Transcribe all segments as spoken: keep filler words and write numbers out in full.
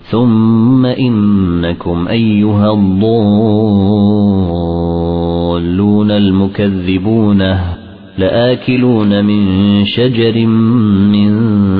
ثم إنكم أيها الضالون المكذبون لآكلون من شجر من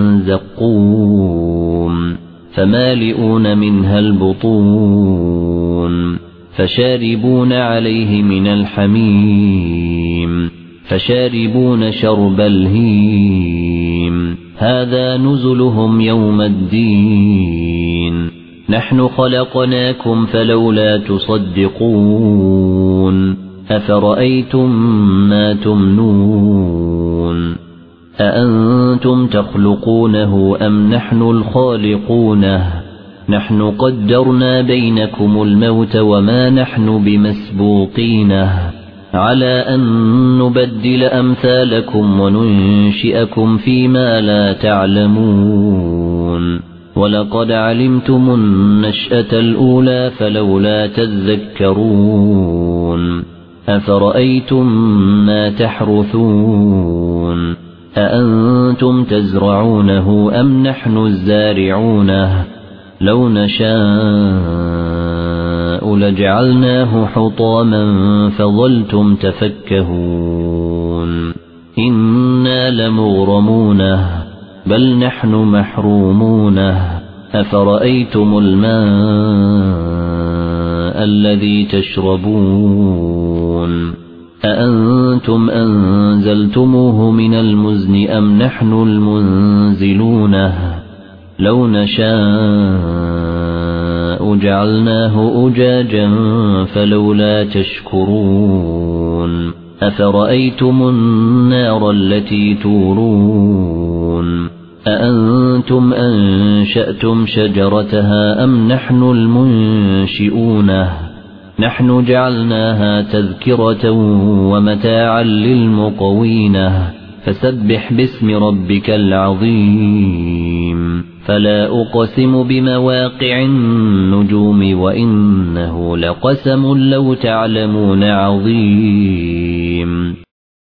زقوم فمالئون منها البطون فشاربون عليه من الحميم فشاربون شرب الهيم هذا نزلهم يوم الدين نحن خلقناكم فلولا تصدقون أفرأيتم ما تمنون أأنتم تخلقونه أم نحن الخالقون نحن قدرنا بينكم الموت وما نحن بمسبوقين على أن نبدل أمثالكم وننشئكم فيما لا تعلمون ولقد علمتم النشأة الأولى فلولا تذكرون أفرأيتم ما تحرثون أأنتم تزرعونه أم نحن الزارعونه لو نشاء لجعلناه حطاما فظلتم تفكهون إنا لمغرمون بل نحن محرومون أفرأيتم الماء الذي تشربون أأنتم أنزلتموه من المزن أم نحن المنزلون لو نشاء جعلناه أجاجا فلولا تشكرون أفرأيتم النار التي تورون أأنتم أنشأتم شجرتها أم نحن المنشئون نحن جعلناها تذكرة ومتاعا للمقوين فسبح باسم ربك العظيم فلا أقسم بمواقع النجوم وإنه لقسم لو تعلمون عظيم